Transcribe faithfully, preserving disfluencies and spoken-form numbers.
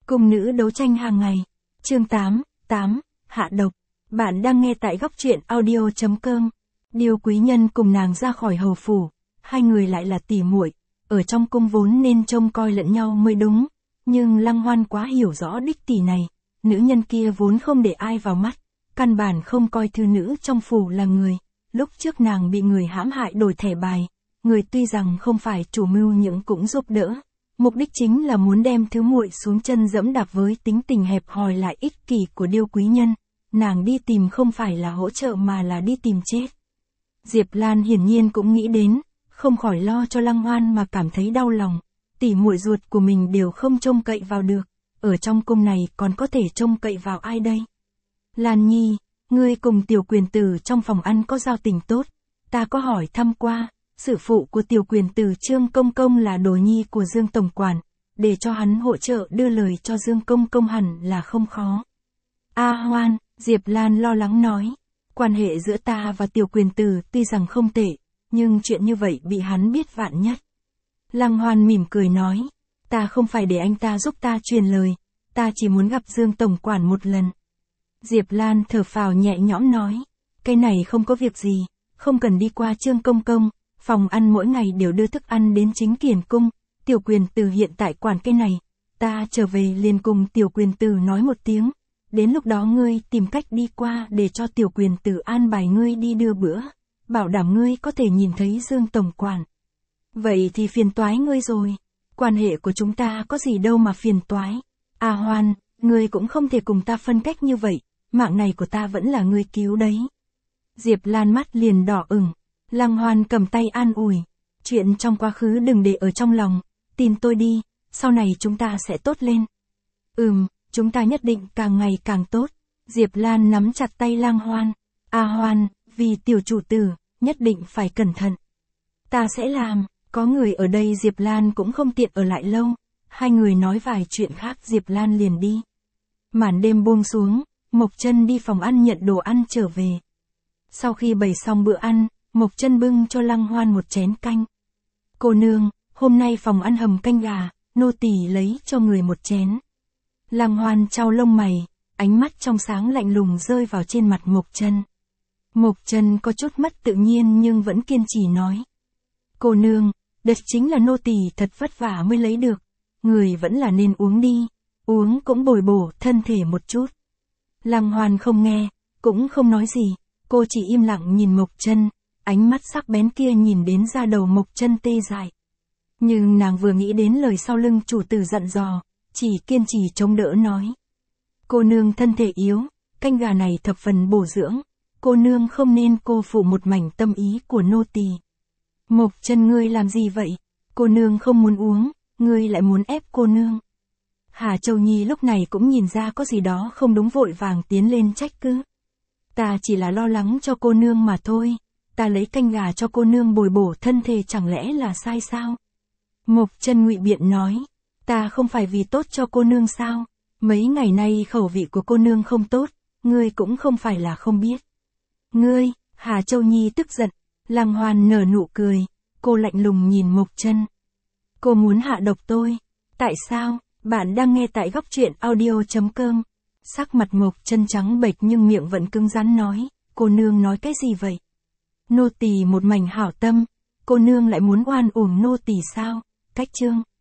Cung nữ đấu tranh hàng ngày. Chương tám, tám, hạ độc. Bạn đang nghe tại góc truyện audio chấm com. Điêu quý nhân cùng nàng ra khỏi hầu phủ, hai người lại là tỉ muội, ở trong cung vốn nên trông coi lẫn nhau mới đúng, nhưng Lăng Hoan quá hiểu rõ đích tỷ này, nữ nhân kia vốn không để ai vào mắt, căn bản không coi thư nữ trong phủ là người. Lúc trước nàng bị người hãm hại đổi thẻ bài, người tuy rằng không phải chủ mưu nhưng cũng giúp đỡ. Mục đích chính là muốn đem thứ muội xuống chân dẫm đạp với tính tình hẹp hòi lại ích kỷ của điêu quý nhân. Nàng đi tìm không phải là hỗ trợ mà là đi tìm chết. Diệp Lan hiển nhiên cũng nghĩ đến, không khỏi lo cho Lăng Hoan mà cảm thấy đau lòng. Tỷ muội ruột của mình đều không trông cậy vào được, ở trong cung này còn có thể trông cậy vào ai đây? Lan Nhi, ngươi cùng tiểu quyền tử trong phòng ăn có giao tình tốt, ta có hỏi thăm qua. Sử phụ của tiểu quyền tử Trương Công Công là đồ nhi của Dương Tổng Quản, để cho hắn hỗ trợ đưa lời cho Dương Công Công hẳn là không khó. A Hoan, Diệp Lan lo lắng nói, quan hệ giữa ta và tiểu quyền tử tuy rằng không tệ, nhưng chuyện như vậy bị hắn biết vạn nhất. Lăng Hoan mỉm cười nói, ta không phải để anh ta giúp ta truyền lời, ta chỉ muốn gặp Dương Tổng Quản một lần. Diệp Lan thở phào nhẹ nhõm nói, cái này không có việc gì, không cần đi qua Trương Công Công. Phòng ăn mỗi ngày đều đưa thức ăn đến chính kiền cung, tiểu quyền tử hiện tại quản cái này, ta trở về liền cùng tiểu quyền tử nói một tiếng, đến lúc đó ngươi tìm cách đi qua để cho tiểu quyền tử an bài ngươi đi đưa bữa, bảo đảm ngươi có thể nhìn thấy Dương Tổng Quản. Vậy thì phiền toái ngươi rồi, quan hệ của chúng ta có gì đâu mà phiền toái. À Hoan, ngươi cũng không thể cùng ta phân cách như vậy, mạng này của ta vẫn là ngươi cứu đấy. Diệp Lan mắt liền đỏ ửng. Lăng Hoan cầm tay an ủi, chuyện trong quá khứ đừng để ở trong lòng, tin tôi đi, sau này chúng ta sẽ tốt lên. Ừm, chúng ta nhất định càng ngày càng tốt. Diệp Lan nắm chặt tay Lăng Hoan. A Hoan, vì tiểu chủ tử, nhất định phải cẩn thận. Ta sẽ làm, có người ở đây Diệp Lan cũng không tiện ở lại lâu. Hai người nói vài chuyện khác Diệp Lan liền đi. Màn đêm buông xuống, Mộc Chân đi phòng ăn nhận đồ ăn trở về. Sau khi bày xong bữa ăn, Mộc Chân bưng cho Lăng Hoan một chén canh. Cô nương, hôm nay phòng ăn hầm canh gà, nô tỳ lấy cho người một chén. Lăng Hoan chau lông mày, ánh mắt trong sáng lạnh lùng rơi vào trên mặt Mộc Chân. Mộc Chân có chút mất tự nhiên nhưng vẫn kiên trì nói. Cô nương, đất chính là nô tỳ thật vất vả mới lấy được, người vẫn là nên uống đi, uống cũng bồi bổ thân thể một chút. Lăng Hoan không nghe, cũng không nói gì, cô chỉ im lặng nhìn Mộc Chân. Ánh mắt sắc bén kia nhìn đến da đầu Mộc Chân tê dại. Nhưng nàng vừa nghĩ đến lời sau lưng chủ tử dặn dò, chỉ kiên trì chống đỡ nói. Cô nương thân thể yếu, canh gà này thập phần bổ dưỡng, cô nương không nên cô phụ một mảnh tâm ý của nô tỳ. Mộc Chân ngươi làm gì vậy? Cô nương không muốn uống, ngươi lại muốn ép cô nương. Hà Châu Nhi lúc này cũng nhìn ra có gì đó không đúng vội vàng tiến lên trách cứ. Ta chỉ là lo lắng cho cô nương mà thôi. Ta lấy canh gà cho cô nương bồi bổ thân thể chẳng lẽ là sai sao? Mộc Chân ngụy biện nói, ta không phải vì tốt cho cô nương sao? Mấy ngày nay khẩu vị của cô nương không tốt, ngươi cũng không phải là không biết. Ngươi, Hà Châu Nhi tức giận, Lăng Hoan nở nụ cười, cô lạnh lùng nhìn Mộc Chân. Cô muốn hạ độc tôi, tại sao? Bạn đang nghe tại góc truyện audio chấm com. Sắc mặt Mộc Chân trắng bệch nhưng miệng vẫn cứng rắn nói, cô nương nói cái gì vậy? Nô tỳ một mảnh hảo tâm, cô nương lại muốn oan uổng nô tỳ sao? Cách chương